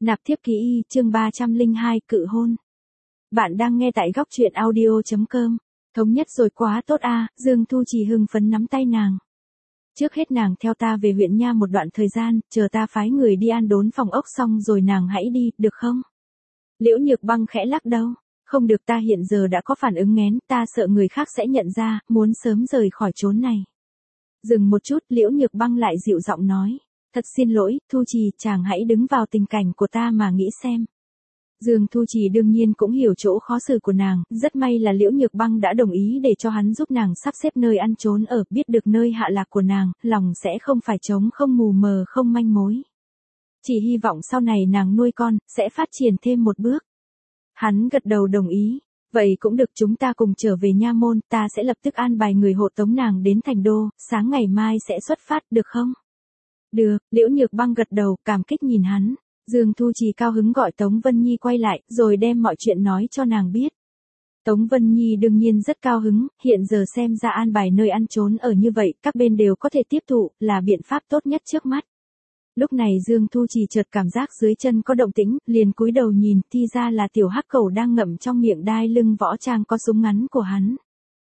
Nạp thiếp ký y, chương 302, cự hôn. Bạn đang nghe tại góc truyện audio.com. Thống nhất rồi quá tốt a. Dương Thu Trì hưng phấn nắm tay nàng. Trước hết nàng theo ta về huyện nha một đoạn thời gian, chờ ta phái người đi an đốn phòng ốc xong rồi nàng hãy đi, được không? Liễu Nhược Băng khẽ lắc đầu. Không được, ta hiện giờ đã có phản ứng nghén, ta sợ người khác sẽ nhận ra, muốn sớm rời khỏi chốn này. Dừng một chút, Liễu Nhược Băng lại dịu giọng nói. Thật xin lỗi, Thu Trì, chàng hãy đứng vào tình cảnh của ta mà nghĩ xem. Dương Thu Trì đương nhiên cũng hiểu chỗ khó xử của nàng, rất may là Liễu Nhược Băng đã đồng ý để cho hắn giúp nàng sắp xếp nơi ăn trốn ở, biết được nơi hạ lạc của nàng, lòng sẽ không phải trống không mù mờ không manh mối. Chỉ hy vọng sau này nàng nuôi con, sẽ phát triển thêm một bước. Hắn gật đầu đồng ý. Vậy cũng được, chúng ta cùng trở về nha môn, ta sẽ lập tức an bài người hộ tống nàng đến thành đô, sáng ngày mai sẽ xuất phát, được không? Được, Liễu Nhược Băng gật đầu, cảm kích nhìn hắn. Dương Thu Trì cao hứng gọi Tống Vân Nhi quay lại, rồi đem mọi chuyện nói cho nàng biết. Tống Vân Nhi đương nhiên rất cao hứng, hiện giờ xem ra an bài nơi ăn trốn ở như vậy, các bên đều có thể tiếp thụ, là biện pháp tốt nhất trước mắt. Lúc này Dương Thu Trì chợt cảm giác dưới chân có động tĩnh, liền cúi đầu nhìn, thì ra là tiểu hắc cẩu đang ngậm trong miệng đai lưng võ trang có súng ngắn của hắn.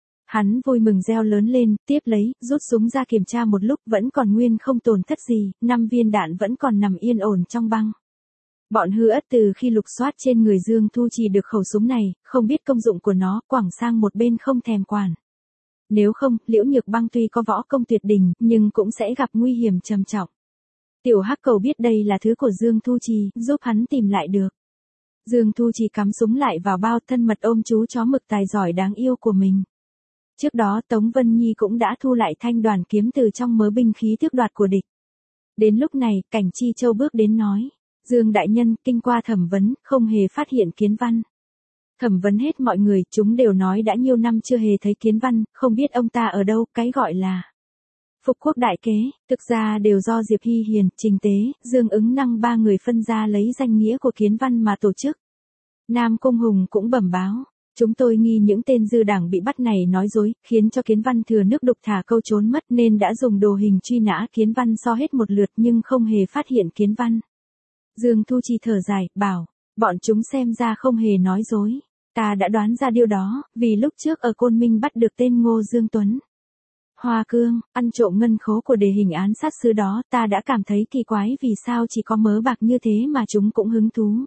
Hắn vui mừng reo lớn lên, tiếp lấy, rút súng ra kiểm tra một lúc vẫn còn nguyên không tổn thất gì, 5 viên đạn vẫn còn nằm yên ổn trong băng. Bọn hư ất từ khi lục soát trên người Dương Thu Trì được khẩu súng này, không biết công dụng của nó, quẳng sang một bên không thèm quản. Nếu không, Liễu Nhược Băng tuy có võ công tuyệt đỉnh, nhưng cũng sẽ gặp nguy hiểm trầm trọng. Tiểu hắc cầu biết đây là thứ của Dương Thu Trì, giúp hắn tìm lại được. Dương Thu Trì cắm súng lại vào bao, thân mật ôm chú chó mực tài giỏi đáng yêu của mình. Trước đó Tống Vân Nhi cũng đã thu lại thanh đoàn kiếm từ trong mớ binh khí tước đoạt của địch. Đến lúc này, Cảnh Chi Châu bước đến nói. Dương đại nhân, kinh qua thẩm vấn, không hề phát hiện Kiến Văn. Thẩm vấn hết mọi người, chúng đều nói đã nhiều năm chưa hề thấy Kiến Văn, không biết ông ta ở đâu, cái gọi là Phục Quốc đại kế, thực ra đều do Diệp Hy Hiền, Trình Tế, Dương Ứng Năng ba người phân ra lấy danh nghĩa của Kiến Văn mà tổ chức. Nam Cung Hùng cũng bẩm báo. Chúng tôi nghi những tên dư đảng bị bắt này nói dối, khiến cho Kiến Văn thừa nước đục thả câu trốn mất nên đã dùng đồ hình truy nã Kiến Văn so hết một lượt nhưng không hề phát hiện Kiến Văn. Dương Thu Trì thở dài, bảo, bọn chúng xem ra không hề nói dối. Ta đã đoán ra điều đó, vì lúc trước ở Côn Minh bắt được tên Ngô Dương Tuấn. Hoa Cương, ăn trộm ngân khố của đề hình án sát sứ đó, ta đã cảm thấy kỳ quái vì sao chỉ có mớ bạc như thế mà chúng cũng hứng thú.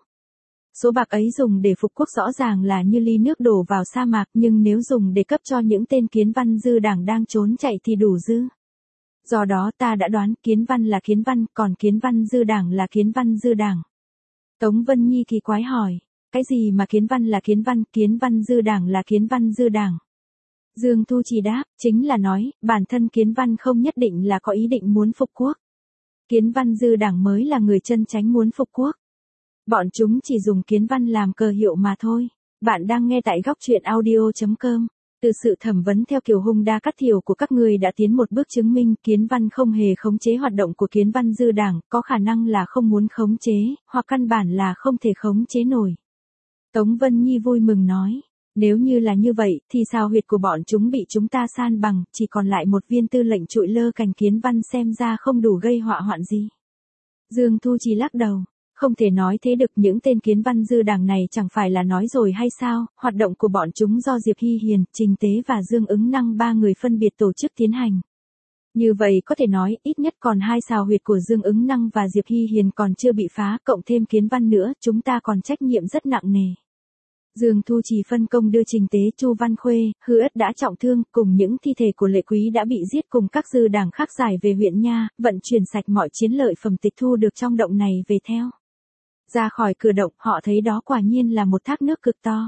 Số bạc ấy dùng để phục quốc rõ ràng là như ly nước đổ vào sa mạc, nhưng nếu dùng để cấp cho những tên Kiến Văn dư đảng đang trốn chạy thì đủ dư. Do đó ta đã đoán Kiến Văn là Kiến Văn, còn Kiến Văn dư đảng là Kiến Văn dư đảng. Tống Vân Nhi kỳ quái hỏi, cái gì mà Kiến Văn là Kiến Văn dư đảng là Kiến Văn dư đảng? Dương Thu Trì đáp, chính là nói, bản thân Kiến Văn không nhất định là có ý định muốn phục quốc. Kiến Văn dư đảng mới là người chân chánh muốn phục quốc. Bọn chúng chỉ dùng Kiến Văn làm cờ hiệu mà thôi. Bạn đang nghe tại góc truyện audio.com. Từ sự thẩm vấn theo kiểu hung đa cắt thiểu của các người đã tiến một bước chứng minh Kiến Văn không hề khống chế hoạt động của Kiến Văn dư đảng, có khả năng là không muốn khống chế, hoặc căn bản là không thể khống chế nổi. Tống Vân Nhi vui mừng nói, nếu như là như vậy, thì sao huyệt của bọn chúng bị chúng ta san bằng, chỉ còn lại một viên tư lệnh trụi lơ cành Kiến Văn xem ra không đủ gây họa hoạn gì. Dương Thu Trì lắc đầu. Không thể nói thế được, những tên Kiến Văn dư đảng này chẳng phải là nói rồi hay sao, hoạt động của bọn chúng do Diệp Hy Hiền, Trình Tế và Dương Ứng Năng ba người phân biệt tổ chức tiến hành. Như vậy có thể nói, ít nhất còn 2 sào huyệt của Dương Ứng Năng và Diệp Hy Hiền còn chưa bị phá, cộng thêm Kiến Văn nữa, chúng ta còn trách nhiệm rất nặng nề. Dương Thu Trì phân công đưa Trình Tế, Chu Văn Khuê, Hư Ất đã trọng thương, cùng những thi thể của Lệ Quý đã bị giết cùng các dư đảng khác giải về huyện nha, vận chuyển sạch mọi chiến lợi phẩm tịch thu được trong động này về theo. Ra khỏi cửa động, họ thấy đó quả nhiên là một thác nước cực to.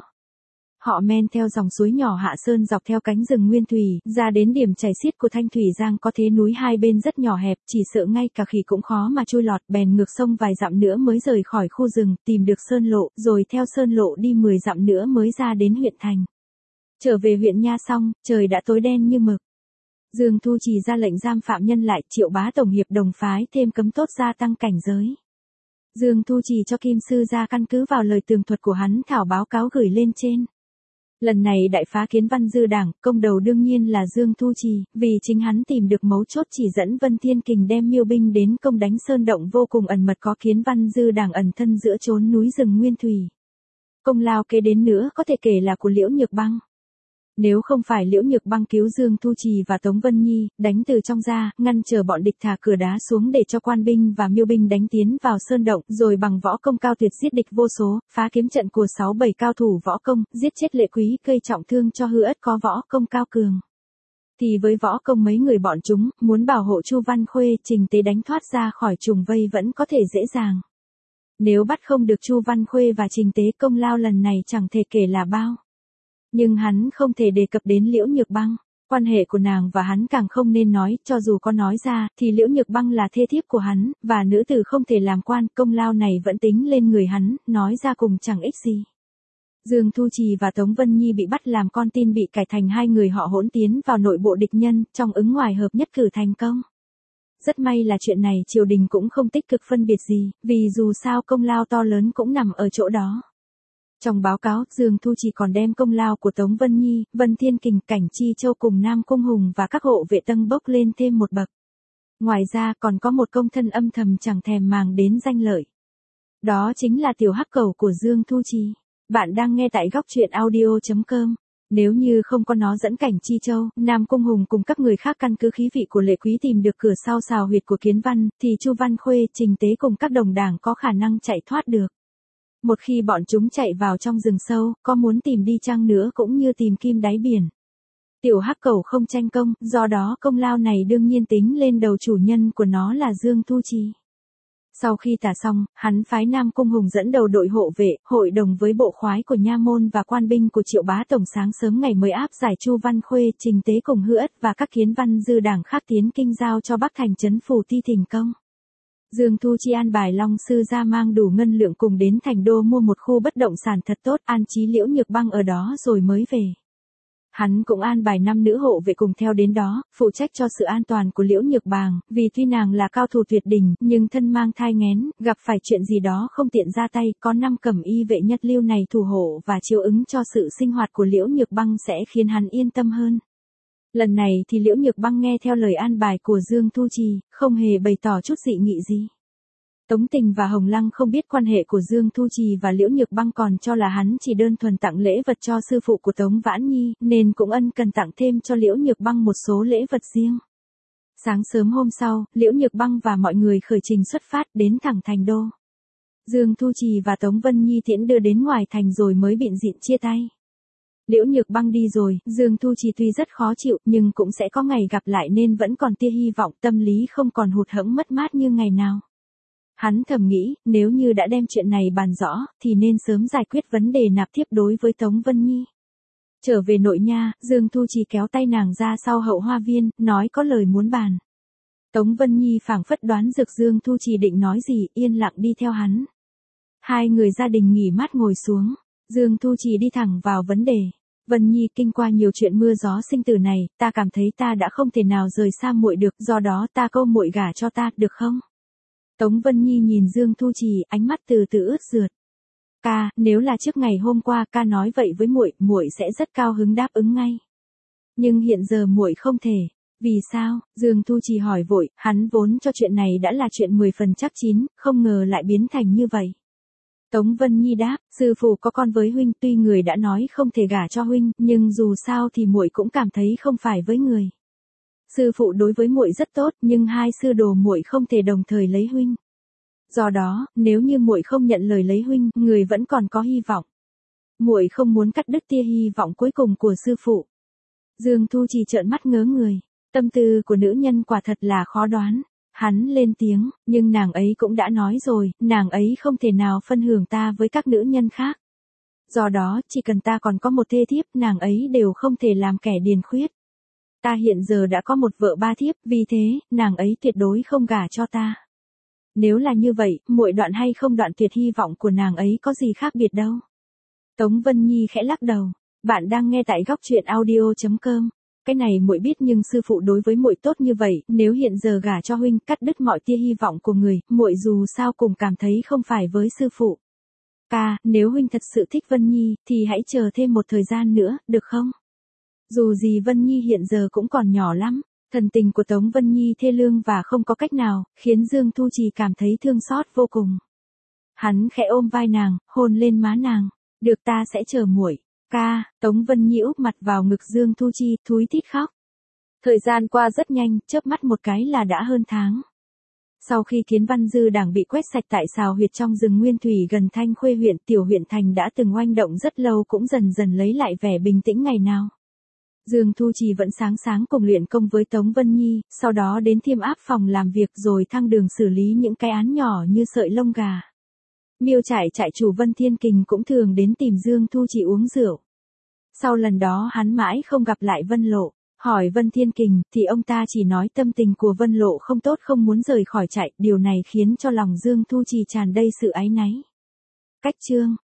Họ men theo dòng suối nhỏ hạ sơn dọc theo cánh rừng nguyên thủy, ra đến điểm chảy xiết của Thanh Thủy Giang, có thế núi hai bên rất nhỏ hẹp, chỉ sợ ngay cả khỉ cũng khó mà chui lọt, bèn ngược sông vài dặm nữa mới rời khỏi khu rừng, tìm được sơn lộ, rồi theo sơn lộ đi 10 dặm nữa mới ra đến huyện thành. Trở về huyện nha xong, trời đã tối đen như mực. Dương Thu Trì ra lệnh giam phạm nhân lại, triệu bá tổng hiệp đồng phái thêm cấm tốt gia tăng cảnh giới. Dương Thu Trì cho Kim Sư ra căn cứ vào lời tường thuật của hắn thảo báo cáo gửi lên trên. Lần này đại phá Kiến Văn dư đảng, công đầu đương nhiên là Dương Thu Trì, vì chính hắn tìm được mấu chốt chỉ dẫn Vân Thiên Kình đem Miêu binh đến công đánh sơn động vô cùng ẩn mật có Kiến Văn dư đảng ẩn thân giữa chốn núi rừng nguyên thủy. Công lao kế đến nữa có thể kể là của Liễu Nhược Băng. Nếu không phải Liễu Nhược Băng cứu Dương Thu Trì và Tống Vân Nhi, đánh từ trong ra, ngăn chờ bọn địch thả cửa đá xuống để cho quan binh và Miêu binh đánh tiến vào sơn động, rồi bằng võ công cao tuyệt giết địch vô số, phá kiếm trận của 6-7 cao thủ võ công, giết chết Lệ Quý, gây trọng thương cho Hư Ất có võ công cao cường. Thì với võ công mấy người bọn chúng, muốn bảo hộ Chu Văn Khuê, Trình Tế đánh thoát ra khỏi trùng vây vẫn có thể dễ dàng. Nếu bắt không được Chu Văn Khuê và Trình Tế, công lao lần này chẳng thể kể là bao. Nhưng hắn không thể đề cập đến Liễu Nhược Băng, quan hệ của nàng và hắn càng không nên nói, cho dù có nói ra, thì Liễu Nhược Băng là thê thiếp của hắn, và nữ tử không thể làm quan, công lao này vẫn tính lên người hắn, nói ra cùng chẳng ích gì. Dương Thu Trì và Tống Vân Nhi bị bắt làm con tin bị cải thành hai người họ hỗn tiến vào nội bộ địch nhân, trong ứng ngoài hợp nhất cử thành công. Rất may là chuyện này triều đình cũng không tích cực phân biệt gì, vì dù sao công lao to lớn cũng nằm ở chỗ đó. Trong báo cáo, Dương Thu Trì còn đem công lao của Tống Vân Nhi, Vân Thiên Kình, Cảnh Chi Châu cùng Nam Cung Hùng và các hộ vệ tâng bốc lên thêm một bậc. Ngoài ra còn có một công thân âm thầm chẳng thèm màng đến danh lợi. Đó chính là tiểu hắc cẩu của Dương Thu Trì. Bạn đang nghe tại góc truyện audio.com. Nếu như không có nó dẫn Cảnh Chi Châu, Nam Cung Hùng cùng các người khác căn cứ khí vị của Lệ Quý tìm được cửa sau xào huyệt của Kiến Văn, thì Chu Văn Khuê, Trình Tế cùng các đồng đảng có khả năng chạy thoát được. Một khi bọn chúng chạy vào trong rừng sâu, có muốn tìm đi chăng nữa cũng như tìm kim đáy biển. Tiểu hắc cẩu không tranh công, do đó công lao này đương nhiên tính lên đầu chủ nhân của nó là Dương Thu Trì. Sau khi tả xong, hắn phái Nam Cung Hùng dẫn đầu đội hộ vệ, hội đồng với bộ khoái của nha môn và quan binh của Triệu Bá Tổng sáng sớm ngày mới áp giải Chu Văn Khuê, Trình Tế cùng Hư Ất và các Kiến Văn dư đảng khác tiến kinh giao cho Bắc thành trấn Phủ Ti thành công. Dương Thu Chi an bài Long sư ra mang đủ ngân lượng cùng đến thành đô mua một khu bất động sản thật tốt, an trí Liễu Nhược Băng ở đó rồi mới về. Hắn cũng an bài 5 nữ hộ vệ cùng theo đến đó, phụ trách cho sự an toàn của Liễu Nhược Bàng, vì tuy nàng là cao thủ tuyệt đỉnh, nhưng thân mang thai nghén, gặp phải chuyện gì đó không tiện ra tay, có 5 cẩm y vệ nhất lưu này thủ hộ và chiếu ứng cho sự sinh hoạt của Liễu Nhược Băng sẽ khiến hắn yên tâm hơn. Lần này thì Liễu Nhược Băng nghe theo lời an bài của Dương Thu Trì, không hề bày tỏ chút dị nghị gì. Tống Tình và Hồng Lăng không biết quan hệ của Dương Thu Trì và Liễu Nhược Băng, còn cho là hắn chỉ đơn thuần tặng lễ vật cho sư phụ của Tống Vãn Nhi, nên cũng ân cần tặng thêm cho Liễu Nhược Băng một số lễ vật riêng. Sáng sớm hôm sau, Liễu Nhược Băng và mọi người khởi trình xuất phát đến thẳng thành đô. Dương Thu Trì và Tống Vân Nhi tiễn đưa đến ngoài thành rồi mới bịn dịn chia tay. Liễu Nhược Băng đi rồi, Dương Thu Trì tuy rất khó chịu nhưng cũng sẽ có ngày gặp lại nên vẫn còn tia hy vọng, tâm lý không còn hụt hẫng mất mát như ngày nào. Hắn thầm nghĩ, nếu như đã đem chuyện này bàn rõ, thì nên sớm giải quyết vấn đề nạp thiếp đối với Tống Vân Nhi. Trở về nội nha, Dương Thu Trì kéo tay nàng ra sau hậu hoa viên, nói có lời muốn bàn. Tống Vân Nhi phảng phất đoán được Dương Thu Trì định nói gì, yên lặng đi theo hắn. Hai người gia đình nghỉ mát ngồi xuống, Dương Thu Trì đi thẳng vào vấn đề. Vân Nhi, kinh qua nhiều chuyện mưa gió sinh tử này, ta cảm thấy ta đã không thể nào rời xa muội được, do đó ta câu muội gả cho ta, được không? Tống Vân Nhi nhìn Dương Thu Trì, ánh mắt từ từ ướt rượt. Ca, nếu là trước ngày hôm qua ca nói vậy với muội, muội sẽ rất cao hứng đáp ứng ngay. Nhưng hiện giờ muội không thể. Vì sao? Dương Thu Trì hỏi vội, hắn vốn cho chuyện này đã là chuyện 10 phần chắc chín, không ngờ lại biến thành như vậy. Tống Vân Nhi đáp, sư phụ có con với huynh, tuy người đã nói không thể gả cho huynh, nhưng dù sao thì muội cũng cảm thấy không phải với người. Sư phụ đối với muội rất tốt, nhưng hai sư đồ muội không thể đồng thời lấy huynh. Do đó, nếu như muội không nhận lời lấy huynh, người vẫn còn có hy vọng. Muội không muốn cắt đứt tia hy vọng cuối cùng của sư phụ. Dương Thu Trì trợn mắt ngớ người, tâm tư của nữ nhân quả thật là khó đoán. Hắn lên tiếng, nhưng nàng ấy cũng đã nói rồi, nàng ấy không thể nào phân hưởng ta với các nữ nhân khác. Do đó, chỉ cần ta còn có một thê thiếp, nàng ấy đều không thể làm kẻ điền khuyết. Ta hiện giờ đã có một vợ ba thiếp, vì thế, nàng ấy tuyệt đối không gả cho ta. Nếu là như vậy, muội đoạn hay không đoạn tuyệt hy vọng của nàng ấy có gì khác biệt đâu. Tống Vân Nhi khẽ lắc đầu. Bạn đang nghe tại góc truyện audio.com. Cái này muội biết, nhưng sư phụ đối với muội tốt như vậy, nếu hiện giờ gả cho huynh, cắt đứt mọi tia hy vọng của người, muội dù sao cũng cảm thấy không phải với sư phụ. Ca, nếu huynh thật sự thích Vân Nhi, thì hãy chờ thêm một thời gian nữa, được không? Dù gì Vân Nhi hiện giờ cũng còn nhỏ lắm. Thần tình của Tống Vân Nhi thê lương và không có cách nào, khiến Dương Thu Trì cảm thấy thương xót vô cùng. Hắn khẽ ôm vai nàng, hôn lên má nàng. Được, ta sẽ chờ muội. Ca, Tống Vân Nhi úp mặt vào ngực Dương Thu Chi, thúi thít khóc. Thời gian qua rất nhanh, chớp mắt một cái là đã hơn tháng. Sau khi Kiến Văn Dư Đảng bị quét sạch tại sào huyệt trong rừng Nguyên Thủy gần Thanh Khuê huyện, tiểu huyện thành đã từng oanh động rất lâu cũng dần dần lấy lại vẻ bình tĩnh ngày nào. Dương Thu Trì vẫn sáng sáng cùng luyện công với Tống Vân Nhi, sau đó đến Thiêm Áp phòng làm việc rồi thăng đường xử lý những cái án nhỏ như sợi lông gà. Miêu trại trại chủ Vân Thiên Kình cũng thường đến tìm Dương Thu Trì uống rượu. Sau lần đó hắn mãi không gặp lại Vân Lộ, hỏi Vân Thiên Kình thì ông ta chỉ nói tâm tình của Vân Lộ không tốt, không muốn rời khỏi trại, điều này khiến cho lòng Dương Thu Trì tràn đầy sự áy náy. Cách chương